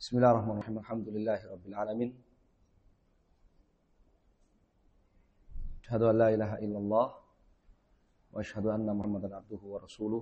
Bismillahirrahmanirrahim. Alhamdulillahirabbil alamin. Asyhadu an la ilaha illallah wa asyhadu anna Muhammadan abduhu wa rasuluh.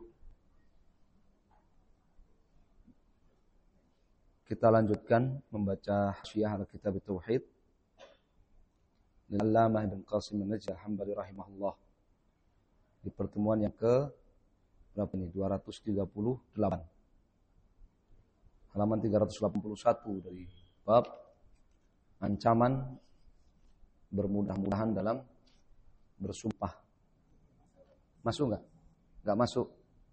Kita lanjutkan membaca Syiah al-Kitab Tauhid Al-Allamah Ibn Qasim An-Najjar Hanbali rahimahullah. Di pertemuan yang ke berapa ini? 238. Halaman 381 dari bab ancaman bermudah-mudahan dalam bersumpah. Masuk enggak? Enggak masuk.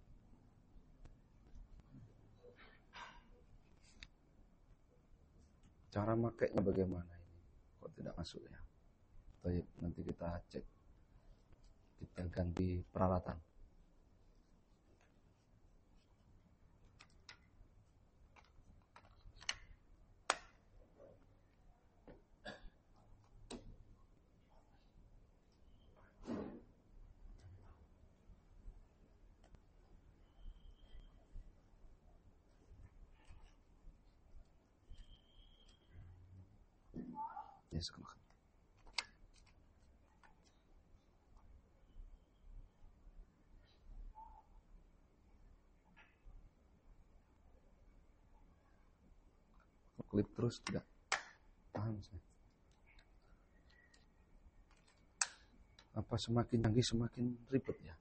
Cara makainya bagaimana ini? Kok tidak masuk ya? Baik, nanti kita cek. Kita ganti peralatan. Ya, sekarang. Klik terus tidak paham saya. Apa semakin canggih semakin ribet ya?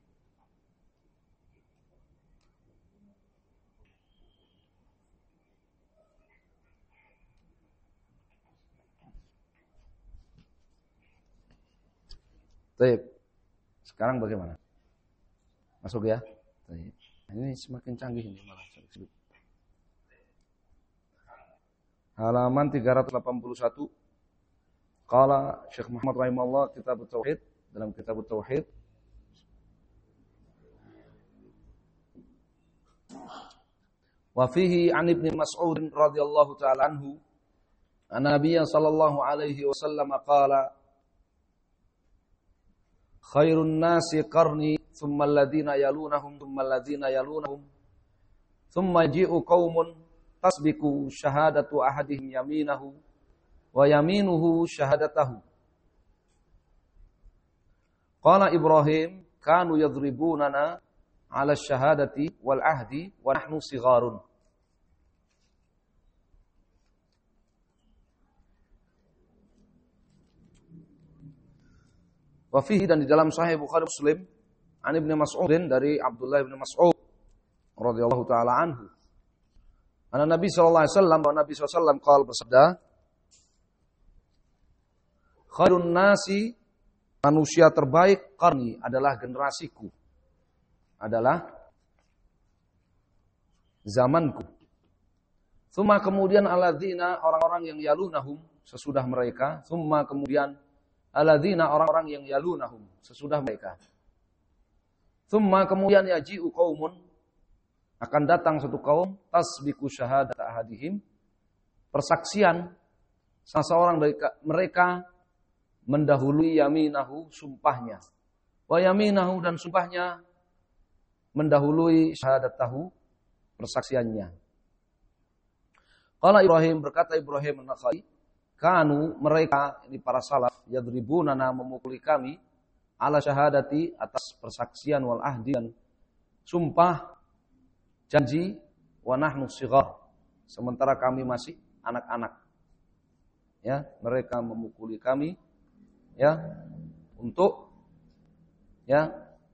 Baik. Sekarang bagaimana? Masuk ya? Baik. Ini semakin canggih ini malah. Halaman 381. Qala Syekh Muhammad rahimahullah Kitab Tauhid, dalam Kitab Tauhid wa fihi an Ibnu Mas'ud radhiyallahu ta'ala anhu anna Nabiy sallallahu alaihi wasallam qala khairun nasi qarni thumma alladhina yalunahum thumma alladhina yalunahum thumma ji'u qaumun tasbiqu syahadatu ahadihim yaminahu wa yaminuhu syahadatahu. Qala Ibrahim kanu yadribunana 'ala syahadati wal ahdi wa nahnu sigharun. Wa fihi, dan di dalam Sahih Bukhari Muslim, an Ibnu Mas'udin, dari Abdullah bin Mas'ud radhiyallahu taala anhu. Anna Nabi sallallahu alaihi wasallam, bahwa Nabi sallallahu alaihi wasallam qala, bersabda, khairun nasi, manusia terbaik, qarni, adalah generasiku, adalah zamanku. Tsumma, kemudian alladzina, orang-orang yang yalunahum, sesudah mereka. Tsumma, kemudian alladzina, orang-orang yang yalunahum, sesudah mereka. Tsumma, kemudian yaji'u qaumun, akan datang satu kaum, tasbiqu syahadat ahadihim, persaksian salah seorang dari mereka mendahului yaminahu, sumpahnya. Wa yaminahu, dan sumpahnya mendahului syahadatahu, persaksiannya. Qala Ibrahim, berkata Ibrahim an-Nakhai, kanu, mereka, ini para salaf, yadribunana, memukuli kami, ala syahadati, atas persaksian, wal ahdi, dan sumpah, janji, wa nahnu sighar, sementara kami masih anak-anak. Ya, mereka memukuli kami, ya, untuk, ya,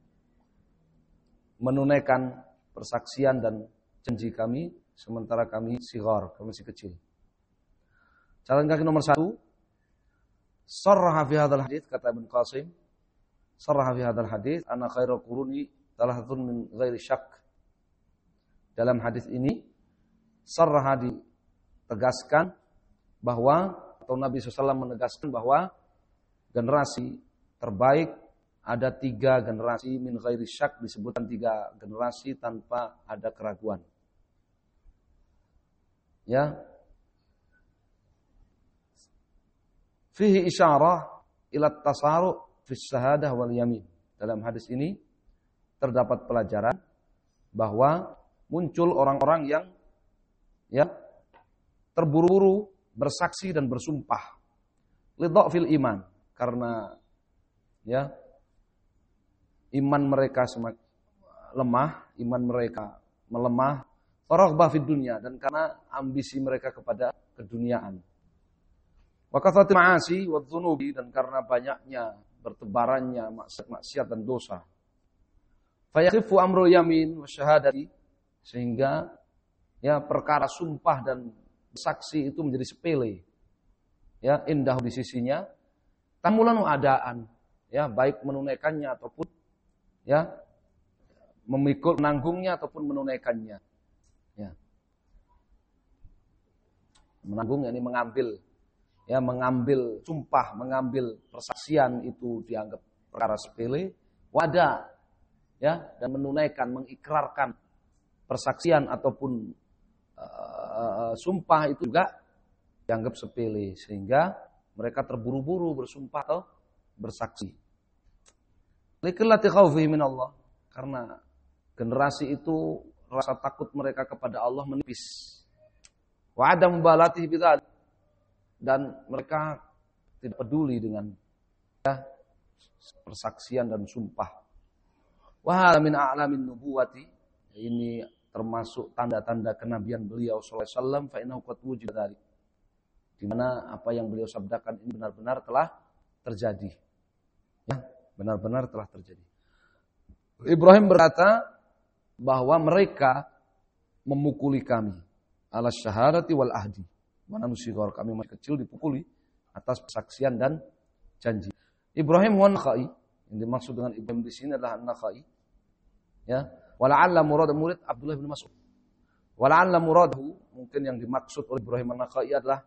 menunaikan persaksian dan janji kami, sementara kami sighar, kami masih kecil. Catatan kaki nomor 1. Sarraha fi hadzal hadits, kata Ibnu Qasim, sarraha fi hadzal hadits anna khairul quruni thalathun min ghairi syak. Dalam hadis ini sarraha, ditegaskan bahwa, atau Nabi SAW menegaskan bahwa generasi terbaik ada 3 generasi, min ghairi syak, disebutkan 3 generasi tanpa ada keraguan. Ya. Fihi isyarah ila tasaru' fi syahadah wal yamin. Dalam hadis ini terdapat pelajaran bahwa muncul orang-orang yang, ya, terburu-buru bersaksi dan bersumpah. Lidha'fil iman, karena ya iman mereka semakin lemah, iman mereka melemah, faraghbah fid dunya, dan karena ambisi mereka kepada keduniaan. Wa kathrati ma'asi wa dzunubi, dan karena banyaknya bertebarannya maksiat dan dosa. Fa yakhifu amrul yamin wa syahadati, sehingga ya perkara sumpah dan saksi itu menjadi sepele. Ya, indah di sisinya. Tamulanu adaan, ya, baik menunaikannya ataupun ya memikul menanggungnya ataupun menunaikannya. Ya. Menanggung yakni mengambil, ya, mengambil sumpah, mengambil persaksian itu dianggap perkara sepele. Wada, ya, dan menunaikan, mengikrarkan persaksian ataupun sumpah itu juga dianggap sepele, sehingga mereka terburu-buru bersumpah atau bersaksi. Likillati khaufihi min Allah, karena generasi itu rasa takut mereka kepada Allah menipis. Wa adam mubalatihi bidzalik, dan mereka tidak peduli dengan ya, persaksian dan sumpah. Wa hadza min a'lamin nubuwati, ini termasuk tanda-tanda kenabian beliau sallallahu alaihi wasallam, fa innahu qad wujida dzalik, di mana apa yang beliau sabdakan ini benar-benar telah terjadi. Ya, benar-benar telah terjadi. Ibrahim berkata bahwa mereka memukuli kami ala syahadati wal ahdi. Mana nusighar, kami masih kecil dipukuli atas persaksian dan janji. Ibrahim wan Nakhai, yang dimaksud dengan Ibrahim di sini adalah Nakhai. Ya, wala'alla murid Abdullah bin Mas'ud. Wala'alla muradahu, mungkin yang dimaksud oleh Ibrahim an-Nakhai adalah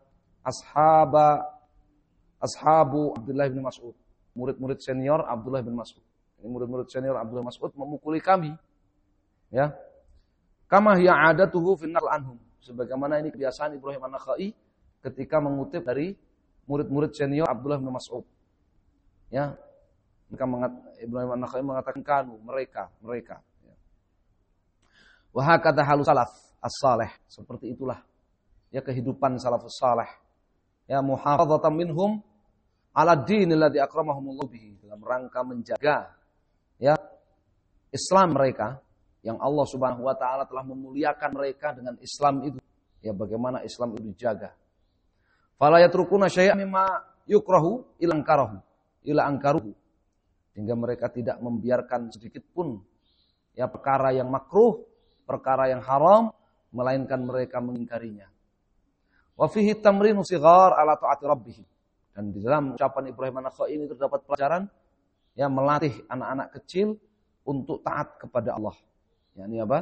ashabu Abdullah bin Mas'ud, murid-murid senior Abdullah bin Mas'ud. Ini murid-murid senior Abdullah bin Mas'ud memukuli kami. Ya. Kama hiya adatuhu fi naql anhum, sebagaimana ini kebiasaan Ibrahim an-Nakhai ketika mengutip dari murid-murid senior Abdullah bin Mas'ud. Ya. Ibrahim an-Nakhai mengatakan kanu, mereka. Ya. Wa hakadha halus salaf as-salih, seperti itulah ya kehidupan salafus salih. Ya, muhafadzatan minhum ala dinil ladzi akramahumullah bihi, dalam rangka menjaga ya Islam mereka yang Allah Subhanahu wa taala telah memuliakan mereka dengan Islam itu. Ya, bagaimana Islam itu dijaga. Fala yatrukuna syai'an mimma yukrahu ila ankaruhu. Sehingga mereka tidak membiarkan sedikit pun ya perkara yang makruh, perkara yang haram, melainkan mereka mengingkarinya. Wa fihi tamrinu sighar ala ta'ati rabbih. Dan di dalam ucapan Ibrahim an-Nakhai ini terdapat pelajaran ya melatih anak-anak kecil untuk taat kepada Allah. Ya, ini apa?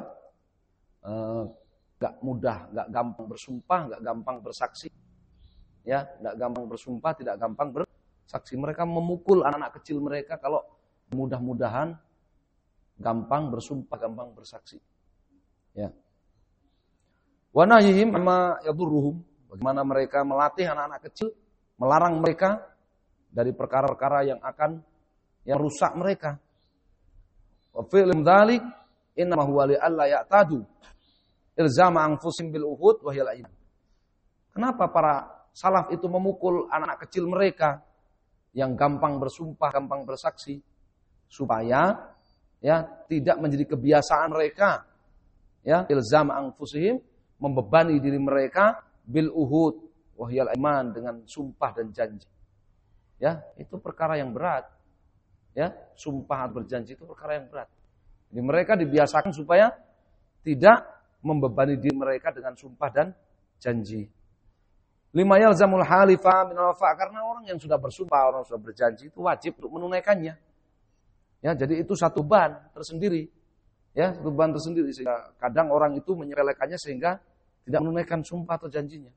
Gak mudah, gak gampang bersumpah, gak gampang bersaksi. Ya, gak gampang bersumpah, tidak gampang bersaksi. Mereka memukul anak-anak kecil mereka kalau mudah-mudahan gampang bersumpah, gampang bersaksi. Ya. Wa nahyihim amma yadurruhum, bagaimana mereka melatih anak-anak kecil, melarang mereka dari perkara-perkara yang akan yang rusak mereka. Wa fi'lum dzalik innama huwa li alla ya'tadu ilzama anfusihim bil uhud wa hiyal aiman. Kenapa para salaf itu memukul anak-anak kecil mereka yang gampang bersumpah, gampang bersaksi, supaya ya tidak menjadi kebiasaan mereka ya ilzama anfusihim, membebani diri mereka bil uhud wahyal iman, dengan sumpah dan janji. Ya, itu perkara yang berat. Ya, sumpah atau berjanji itu perkara yang berat. Jadi mereka dibiasakan supaya tidak membebani diri mereka dengan sumpah dan janji. Lima yalzamul halifa min al-wafa, karena orang yang sudah bersumpah, orang yang sudah berjanji itu wajib untuk menunaikannya. Ya, jadi itu satu beban tersendiri. Ya, satu beban tersendiri, sehingga kadang orang itu menyepelekannya sehingga tidak menunaikan sumpah atau janjinya.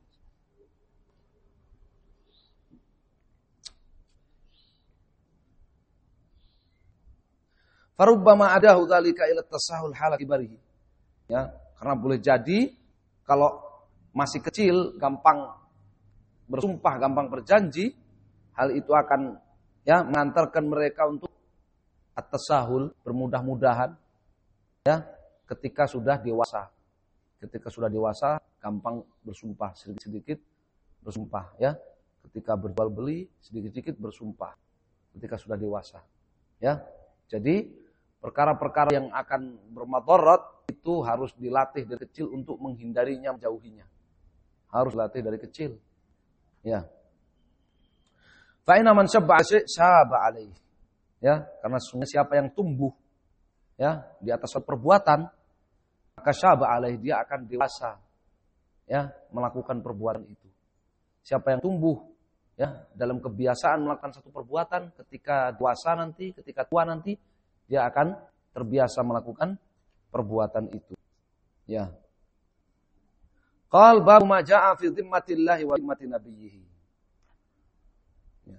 Farubbama adahu dzalika ila tasahul hala kibarihi. Ya, karena boleh jadi kalau masih kecil gampang bersumpah, gampang berjanji, hal itu akan ya mengantarkan mereka untuk at-tasahul, bermudah-mudahan ya ketika sudah dewasa. Ketika sudah dewasa gampang bersumpah, sedikit-sedikit bersumpah ya. Ketika berjual beli sedikit-sedikit bersumpah ketika sudah dewasa. Ya. Jadi perkara-perkara yang akan bermadarat itu harus dilatih dari kecil untuk menghindarinya, menjauhinya. Harus dilatih dari kecil. Ya. Fa inna man syabba syaba alaihi. Ya, karena sesungguhnya siapa yang tumbuh ya di atas perbuatan, maka syaba alaihi, dia akan dewasa ya melakukan perbuatan itu. Siapa yang tumbuh ya dalam kebiasaan melakukan satu perbuatan, ketika dewasa nanti, ketika tua nanti, dia akan terbiasa melakukan perbuatan itu. Ya. Qal babu ma jaa'a fi dhimmatillahi wa dhimmati nabiyhi. Ya.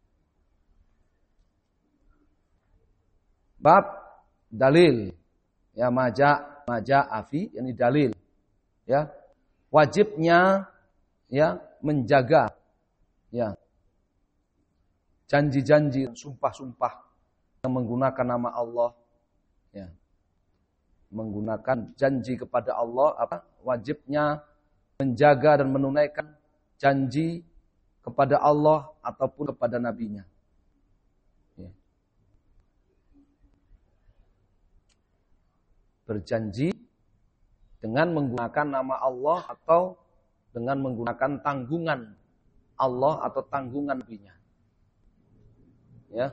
Bab dalil. Ya maja'a fi, yani dalil. Ya. Wajibnya ya menjaga ya janji-janji, sumpah-sumpah yang menggunakan nama Allah ya. Menggunakan janji kepada Allah, wajibnya menjaga dan menunaikan janji kepada Allah ataupun kepada nabinya ya. Berjanji dengan menggunakan nama Allah atau dengan menggunakan tanggungan Allah atau tanggungan nabinya. Ya.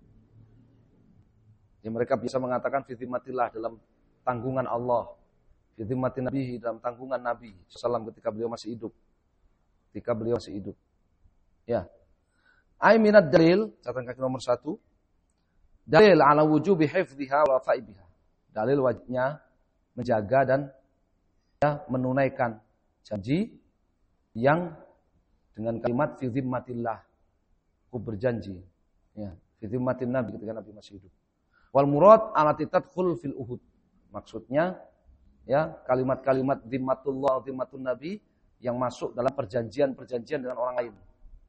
Jadi mereka bisa mengatakan fi dhimmatillah, dalam tanggungan Allah, fi dhimmati nabihi, dalam tanggungan Nabi sallallahu ketika beliau masih hidup. Ketika beliau masih hidup. Ya. Ai minad dalil, catatan kaki nomor 1. Dalil ala wujubi hifdhiha wa fa'ibiha. Dalil wajibnya menjaga dan ya, menunaikan janji yang dengan kalimat fi dhimmatillah, aku berjanji ya, fi dhimmatin nabi, ketika Nabi masih hidup. Wal murad alati tadkhul fil uhud, maksudnya ya kalimat-kalimat dhimmatullah, dhimmatun nabi yang masuk dalam perjanjian-perjanjian dengan orang lain.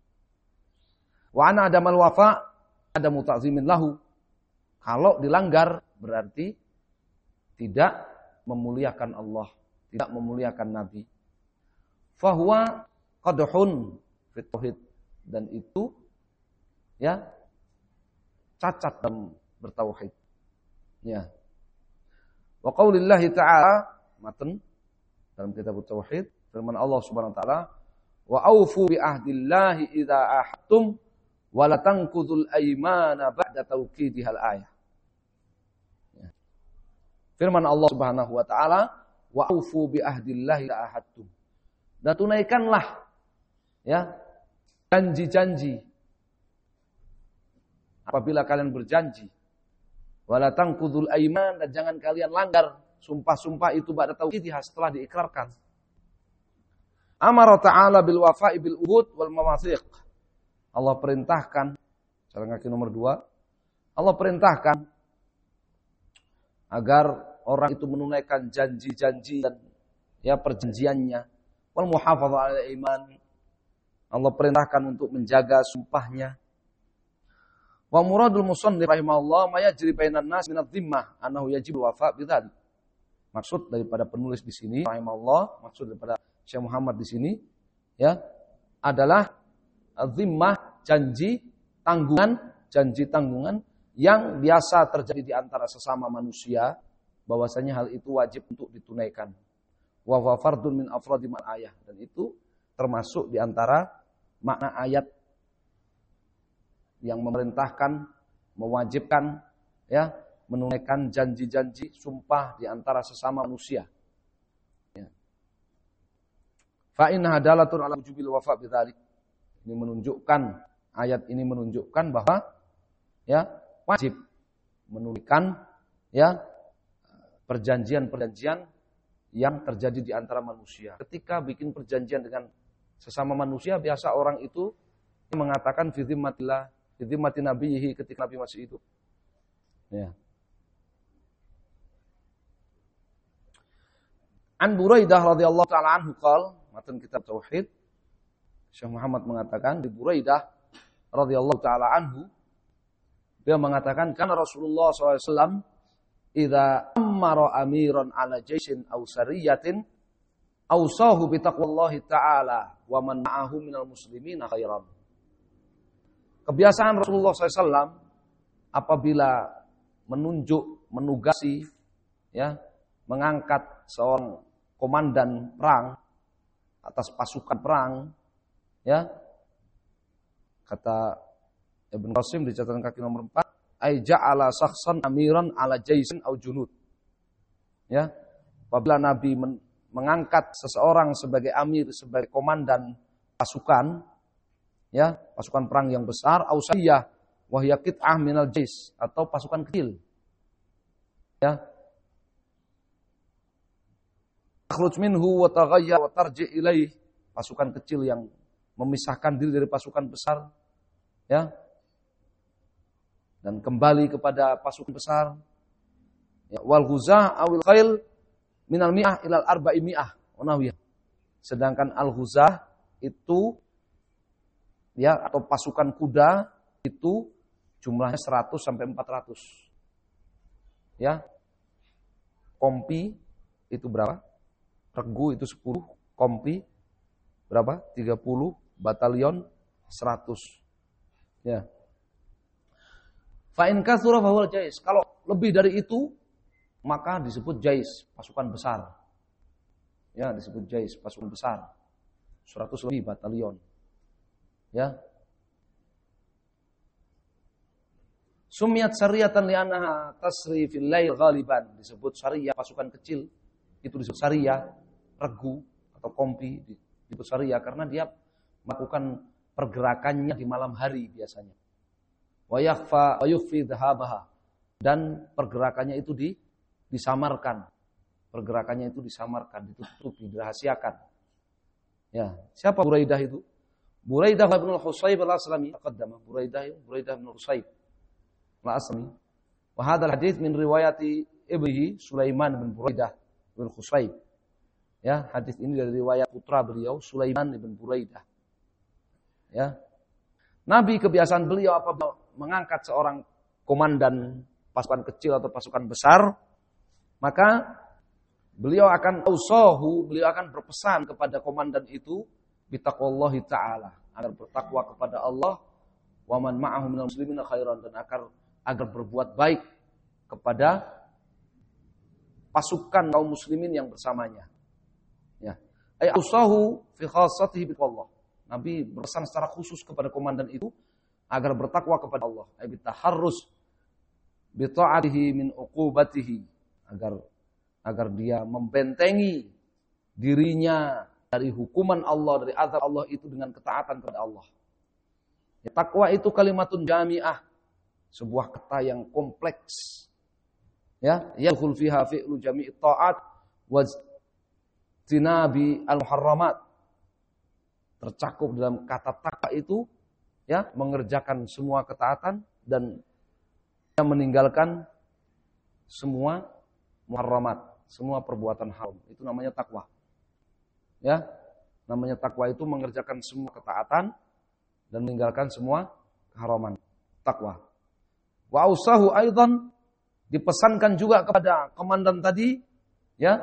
Wa ana adamal wafa ada muta'zimin lahu, kalau dilanggar berarti tidak memuliakan Allah, tidak memuliakan Nabi. Fahuwa qadhun fit tauhid, dan itu ya cacat dalam bertauhid. Ya. Wa qaulillahi ta'ala, matan dalam kitab tauhid, firman Allah Subhanahu wa taala, wa aufu bi ahdillahi idza ahadtum wa la tanqudul aymana ba'da tawkidihal ayah. Ya. Firman Allah Subhanahu wa taala, wa aufu bi ahdillahi idza ahadtum. Dan tunaikanlah ya janji-janji apabila kalian berjanji. Wala tanqudul aiman, dan jangan kalian langgar sumpah-sumpah itu ba'da tauhidha, setelah diikrarkan. Amara ta'ala bil wafa'i bil uhud wal mawathiq. Allah perintahkan, catatan kaki nomor 2. Allah perintahkan agar orang itu menunaikan janji-janji dan ya perjanjiannya. Wal muhafadzah 'ala iman. Allah perintahkan untuk menjaga sumpahnya. Wa muradul musannif rahimahullah ma yajri bainan nas min adh-dhimmah annahu yajibu wafa' bidzalik. Maksud daripada penulis di sini rahimahullah, maksud daripada Syekh Muhammad di sini ya adalah dhimmah, janji tanggungan yang biasa terjadi di antara sesama manusia, bahwasanya hal itu wajib untuk ditunaikan. Wa huwa fardun min afradi mal ayah, dan itu termasuk di antara makna ayat yang memerintahkan, mewajibkan ya menunaikan janji-janji sumpah di antara sesama manusia. Ya. Fa inna dalatun ala wujubil wafa' bidzalik. Ini menunjukkan, ayat ini menunjukkan bahwa ya wajib menunaikan ya perjanjian-perjanjian yang terjadi di antara manusia. Ketika bikin perjanjian dengan sesama manusia, biasa orang itu mengatakan fi dhimmatillah, fi dhimmati nabiyhi, ketika Nabi masih hidup. Ya. An Buraidah radhiyallahu taala anhu qala, matan kitab tauhid, Syekh Muhammad mengatakan, di Buraidah radhiyallahu taala anhu, dia mengatakan kana Rasulullah SAW idza amara amiran ala jaisin aw sariyatin Ausahu bi taqwallahi ta'ala wa man ma'ahu minal muslimina khairan. Kebiasaan Rasulullah SAW apabila menugasi, ya, mengangkat seorang komandan perang atas pasukan perang, ya, kata Ibn Qasim di catatan kaki nomor 4, ay ja'ala sakhsan amiran ala jaisin au junud. Ya, apabila Nabi mengangkat seseorang sebagai amir, sebagai komandan pasukan, ya, pasukan perang yang besar, ausiyah wa hiya qit'ah minal jais, atau pasukan kecil. Ya. Takhruj minhu wa taghayyar wa tarji ilaih, pasukan kecil yang memisahkan diri dari pasukan besar, ya. Dan kembali kepada pasukan besar. Ya, wal ghuzah awil khail minal mi'ah ilal arba'i mi'ah wa nahwiyah. Sedangkan al-ghuzah itu, ya, atau pasukan kuda itu jumlahnya 100 sampai 400. Ya. Kompi itu berapa? Regu itu 10, kompi berapa? 30, batalion 100. Ya. Fa in katsura fa huwal jais. Kalau lebih dari itu maka disebut jais, pasukan besar. Ya, disebut jais, pasukan besar. 100 lebih batalion. Ya. Sumiyat sariyatan li'annaha tasri fil lail ghaliban. Disebut sariyah, pasukan kecil. Itu disebut sariyah, regu atau kompi. Disebut sariyah karena dia melakukan pergerakannya di malam hari biasanya. Wa yakhfa wa yukhfi dhahabaha. Dan pergerakannya itu disamarkan. Pergerakannya itu disamarkan, ditutup, dirahasiakan. Ya, siapa Buraidah itu? Buraidah bin al-Husayb al-Aslami taqaddama. Buraidah bin al-Husayb al-Aslami. Wa hadzal hadits min riwayati ibnihi Sulaiman bin Buraidah bin al-Husayb. Ya, hadis ini dari riwayat putra beliau Sulaiman bin Buraidah. Ya. Nabi kebiasaan beliau apabila mengangkat seorang komandan pasukan kecil atau pasukan besar, maka beliau akan berpesan kepada komandan itu bitaqwallahi ta'ala, agar bertakwa kepada Allah, wa man ma'ahu minal muslimina khairan, dan agar berbuat baik kepada pasukan kaum muslimin yang bersamanya. Ya. Ay ausahu fi khassatihi biqallah. Nabi berpesan secara khusus kepada komandan itu agar bertakwa kepada Allah, ay bitaharrus bi ta'atihi min uqubatihi, agar dia membentengi dirinya dari hukuman Allah, dari azab Allah itu dengan ketaatan kepada Allah. Ya, takwa itu kalimatun jami'ah, sebuah kata yang kompleks. Ya, yadkhul fiha fi'lu jami'i ta'at wa tinabi al-muharramat. Tercakup dalam kata takwa itu, ya, mengerjakan semua ketaatan dan meninggalkan semua muharramat, semua perbuatan haram. Itu namanya takwa. Ya, namanya takwa itu mengerjakan semua ketaatan dan meninggalkan semua keharaman. Takwa. Wa ausahu aidan, dipesankan juga kepada komandan tadi, ya,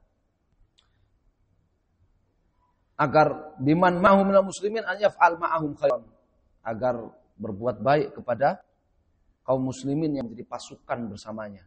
agar biman ma'hum minal muslimin an yaf'al ma'ahum khairan, agar berbuat baik kepada kaum muslimin yang menjadi pasukan bersamanya.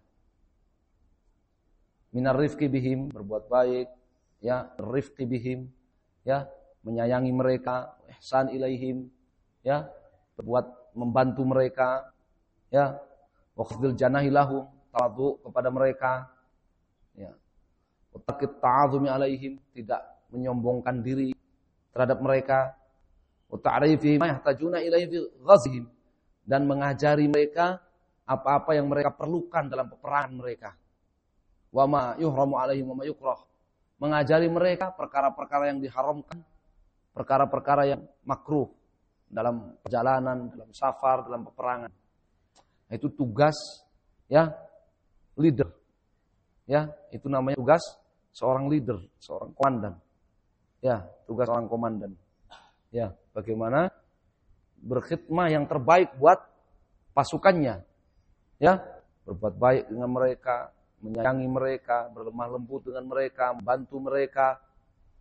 Minar rifqi bihim, berbuat baik, ya, rifqi bihim, ya, menyayangi mereka, ihsan ilaihim, ya, berbuat membantu mereka, ya, wa khfidil janahi lahum, tawadhu kepada mereka, ya, wa taqit ta'azumi alaihim, tidak menyombongkan diri terhadap mereka, wa ta'rifihim ma yahtajuna ilaihi fi ghazihim, dan mengajari mereka apa-apa yang mereka perlukan dalam peperangan mereka. Wa ma yuhramu alaihim wa ma yukrah, mengajari mereka perkara-perkara yang diharamkan, perkara-perkara yang makruh dalam perjalanan, dalam safar, dalam peperangan. Itu tugas, ya, leader. Ya, itu namanya tugas seorang leader, seorang komandan. Ya, tugas seorang komandan. Ya, bagaimana berkhidmah yang terbaik buat pasukannya. Ya, berbuat baik dengan mereka, menyayangi mereka, berlemah lembut dengan mereka, membantu mereka,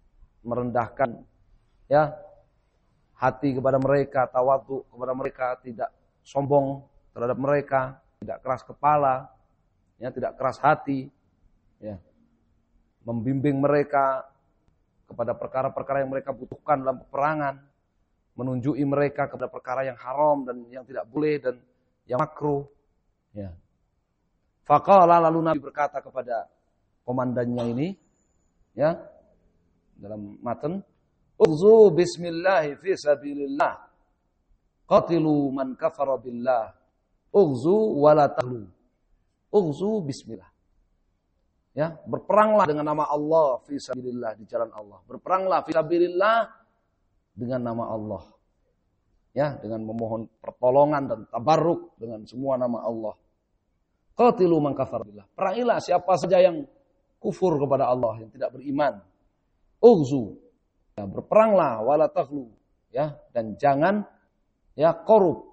merendahkan ya hati kepada mereka, tawadhu kepada mereka, tidak sombong terhadap mereka, tidak keras kepala, ya, tidak keras hati, ya. Membimbing mereka kepada perkara-perkara yang mereka butuhkan dalam peperangan, menunjuki mereka kepada perkara yang haram dan yang tidak boleh dan yang makruh, ya. Faqala, lalu Nabi berkata kepada komandannya ini, ya, dalam matan, "Ughzu bismillah fi sabilillah. Qatilu man kafara billah. Ughzu wala taghlu." Ughzu bismillah. Ya, berperanglah dengan nama Allah fi sabilillah, di jalan Allah. Berperanglah fi sabilillah dengan nama Allah. Ya, dengan memohon pertolongan dan tabarruk dengan semua nama Allah. Qatilu man kafara billah. Perangilah siapa saja yang kufur kepada Allah, yang tidak beriman. Ughzu. Ya, berperanglah wala taghlu, ya, dan jangan ya korup.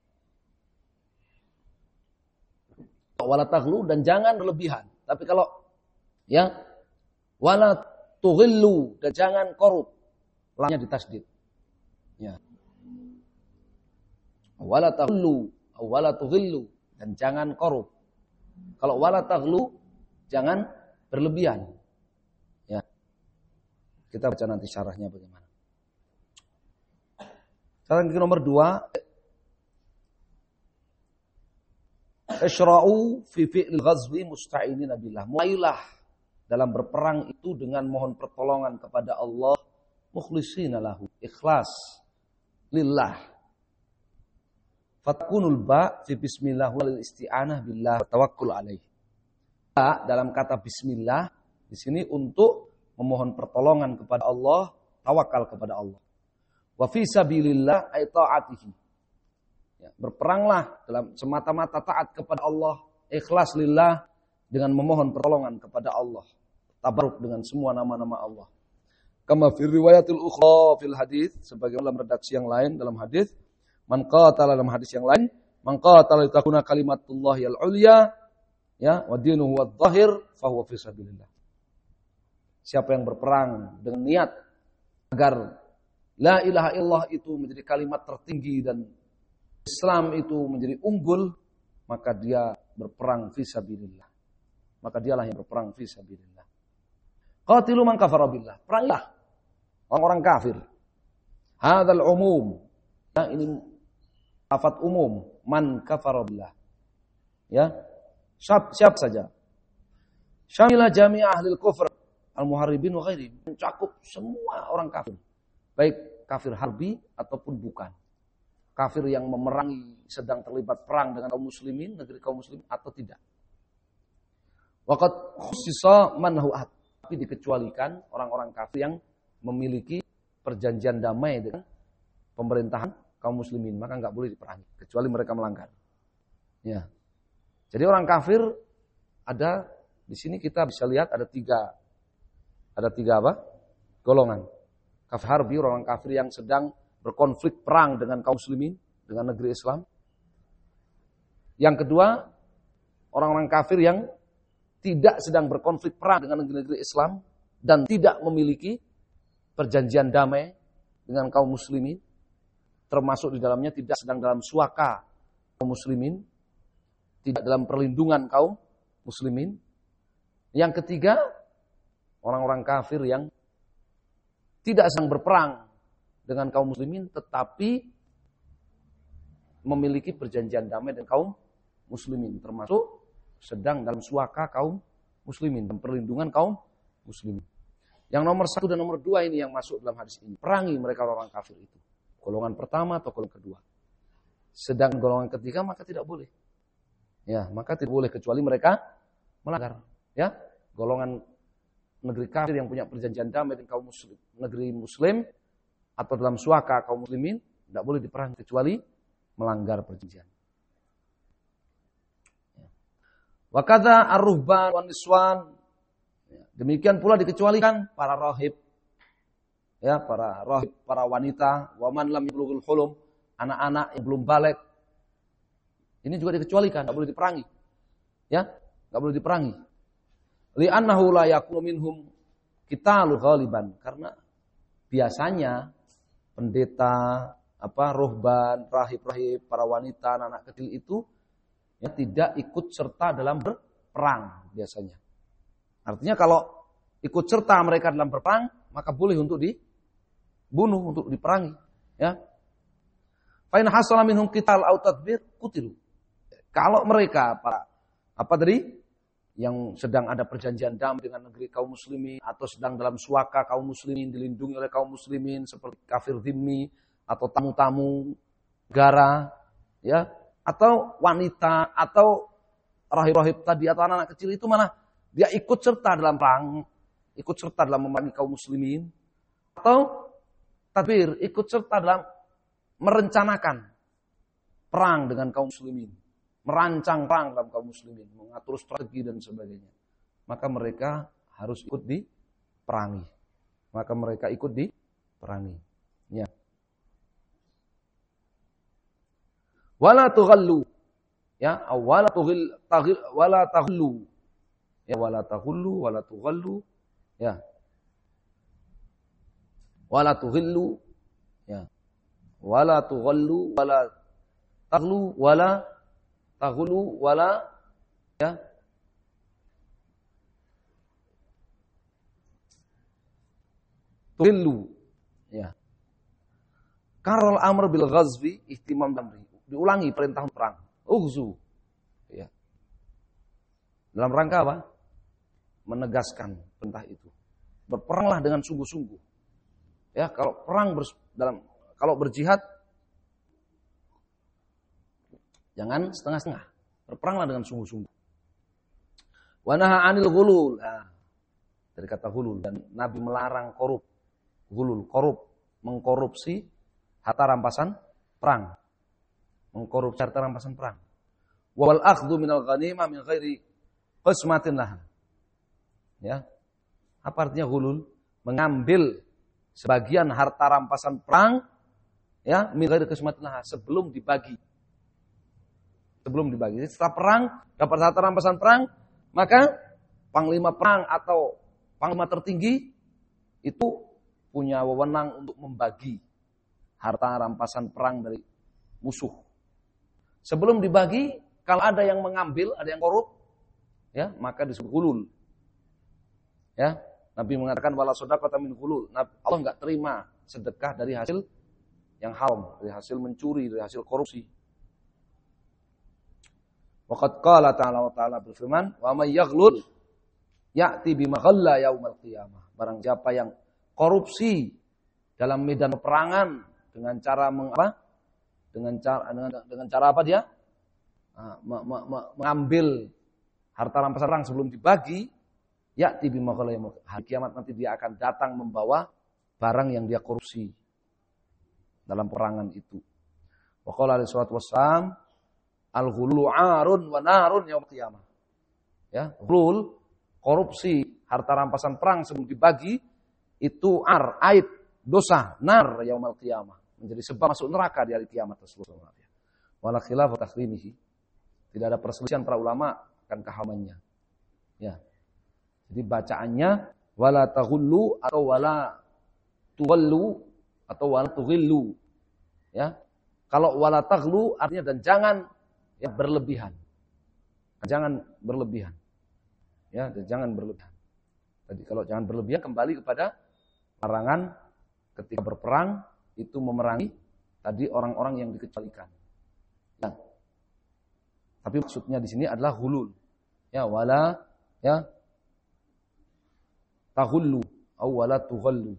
Wala taghlu, dan jangan berlebihan. Tapi kalau ya wala tughillu, dan jangan korup. Lamnya ditasdid. Ya. Wala taghlu, wala tughillu, dan jangan korup. Kalau wala taghlu, jangan berlebihan. Ya. Kita baca nanti syarahnya bagaimana. Syarah yang nomor 2. Isyra'u fi fi'l ghazwi musta'inina billah. Mulailah dalam berperang itu dengan mohon pertolongan kepada Allah, mukhlishina lahu, ikhlas lillah. Fatkunul ba fi bismillah wal isti'anah billah wa tawakkul alaih. Ba dalam kata bismillah di sini untuk memohon pertolongan kepada Allah, tawakal kepada Allah. Wa fi sabilillah ay ta'atihi. Ya, berperanglah dalam semata-mata taat kepada Allah, ikhlas lillah dengan memohon pertolongan kepada Allah. Tabaruk dengan semua nama-nama Allah. Kama fi riwayatil ukhra fil hadis, sebagai dalam redaksi yang lain dalam hadis, man qatala, dalam hadis yang lain, man qatala litakuna kalimatullahi al-ulya, ya, wa dinuhu wadh-dhahir, fa huwa fi sabilillah. Siapa yang berperang dengan niat agar la ilaha illallah itu menjadi kalimat tertinggi dan Islam itu menjadi unggul, maka dia berperang fi sabilillah. Maka dialah yang berperang fi sabilillah. Qatilu man kafara billah. Perangilah orang-orang kafir. Hadzal umum. Ya, ini lafaz umum, man kafara billah. Ya. Siap saja. Syamila jami' ahli al-kufr al-muharribin wa ghairihim. Mencakup semua orang kafir. Baik kafir harbi ataupun bukan. Kafir yang memerangi, sedang terlibat perang dengan kaum muslimin, negeri kaum muslimin atau tidak. Waqad khussisa man hu'at. Tapi dikecualikan orang-orang kafir yang memiliki perjanjian damai dengan pemerintahan kaum muslimin, maka enggak boleh diperangi kecuali mereka melanggar. Ya. Jadi orang kafir ada di sini kita bisa lihat ada tiga apa? Golongan. Kafir harbi, orang kafir yang sedang berkonflik perang dengan kaum muslimin, dengan negeri Islam. Yang kedua, orang-orang kafir yang tidak sedang berkonflik perang dengan negeri Islam dan tidak memiliki perjanjian damai dengan kaum muslimin, termasuk di dalamnya tidak sedang dalam suaka kaum muslimin, tidak dalam perlindungan kaum muslimin. Yang ketiga, orang-orang kafir yang tidak sedang berperang dengan kaum muslimin tetapi memiliki perjanjian damai dengan kaum muslimin, termasuk sedang dalam suaka kaum muslimin dan perlindungan kaum muslimin. Yang nomor 1 dan nomor 2 ini yang masuk dalam hadis ini. Perangi mereka orang kafir itu. Golongan pertama atau golongan kedua. Sedang golongan ketiga maka tidak boleh. Ya, maka tidak boleh kecuali mereka melanggar. Ya, golongan negeri kafir yang punya perjanjian damai dengan kaum muslim, negeri muslim atau dalam suaka kaum muslimin tidak boleh diperangi kecuali melanggar perjanjian. Wa kadza ar-ruhban wan niswan. Demikian pula dikecualikan para rahib. Ya, para rahib, para wanita, wa man lam yablughul hulum, anak-anak yang belum baligh. Ini juga dikecualikan, enggak boleh diperangi. Ya, enggak boleh diperangi. Li'annahu la yakunu minhum qitalu ghaliban, karena biasanya pendeta, ruhban, rahib-rahib, para wanita, anak kecil itu ya tidak ikut serta dalam berperang biasanya. Artinya kalau ikut serta mereka dalam berperang, maka boleh untuk dibunuh, untuk diperangi. Ya. Fa in hasala minhum qital aw tadbir qutilu. Kalau mereka yang sedang ada perjanjian damai dengan negeri kaum muslimin atau sedang dalam suaka kaum muslimin dilindungi oleh kaum muslimin seperti kafir dhimmi atau tamu-tamu negara, ya, atau wanita atau rahib-rahib tadi atau anak-anak kecil itu mana dia ikut serta dalam perang, ikut serta dalam memerangi kaum muslimin atau tadbir, ikut serta dalam merencanakan perang dengan kaum muslimin. Merancang perang dalam kaum muslimin, mengatur strategi dan sebagainya. Maka mereka harus ikut diperangi. Maka mereka ikut diperangi. Ya. Wala tughallu. Ya, wala taghullu. Ya, wala taghullu, wala tughallu. Ya. Wala tughillu. Ya. Wala tughallu, wala taghlu, wala taghulu wala ya tuhillu ya. Karol amr bil ghazwi ihtimam damri. Diulangi perintah perang. Ughzu. Ya. Dalam rangka apa? Menegaskan perintah itu. Berperanglah dengan sungguh-sungguh. Ya, kalau perang kalau berjihad jangan setengah-setengah. Berperanglah dengan sungguh-sungguh. Wa naha 'anil ghulul. Nah, dari kata ghulul, dan Nabi melarang korup. Ghulul, korup, mengkorupsi harta rampasan perang. Mengkorupsi harta rampasan perang. Wal akhdhu minal ghanimah min ghairi qismatin laha. Ya. Apa artinya ghulul? Mengambil sebagian harta rampasan perang ya, min ghairi qismatin laha, sebelum dibagi. Sebelum dibagi. Setelah perang, dapat harta rampasan perang, maka panglima perang atau panglima tertinggi itu punya wewenang untuk membagi harta rampasan perang dari musuh. Sebelum dibagi, kalau ada yang mengambil, ada yang korup, ya, maka disebut ghulul. Ya, Nabi mengatakan wala shadaqata min ghulul. Allah enggak terima sedekah dari hasil yang haram, dari hasil mencuri, dari hasil korupsi. Waqad qala ta'ala wa ta'ala berfirman, "Wa may yaghlul ya'ti bima ghalla yaumal qiyamah." Barang siapa yang korupsi dalam medan peperangan dengan cara Dengan cara apa dia? Mengambil harta rampasan perang sebelum dibagi, ya'ti bima ghalla yaumal qiyamah. Hari kiamat nanti dia akan datang membawa barang yang dia korupsi dalam perangan itu. Wa qala alaihi salatu wassalam, al-ghulul 'arun wa narun yaumil qiyamah. Ya, ghulul, korupsi harta rampasan perang sebelum dibagi itu aib, dosa, nar yaumil qiyamah, menjadi sebab masuk neraka di hari kiamat tersebut. Wala khilaf takhrimihi. Tidak ada perselisihan para ulama akan keharamnya. Ya. Jadi bacaannya wala taghullu atau wala tughallu atau wala tughillu. Ya. Kalau wala taghlu artinya dan jangan ya berlebihan. Jangan berlebihan. Ya, dan jangan berlebihan. Tadi kalau jangan berlebihan kembali kepada larangan ketika berperang itu memerangi tadi orang-orang yang dikecualikan. Ya. Tapi maksudnya di sini adalah ghulul. Ya, wala ya taghullu atau wala tughallu.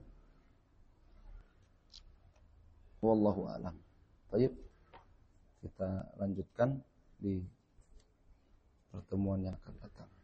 Wallahu a'lam. Baik. Kita lanjutkan di pertemuan yang akan datang.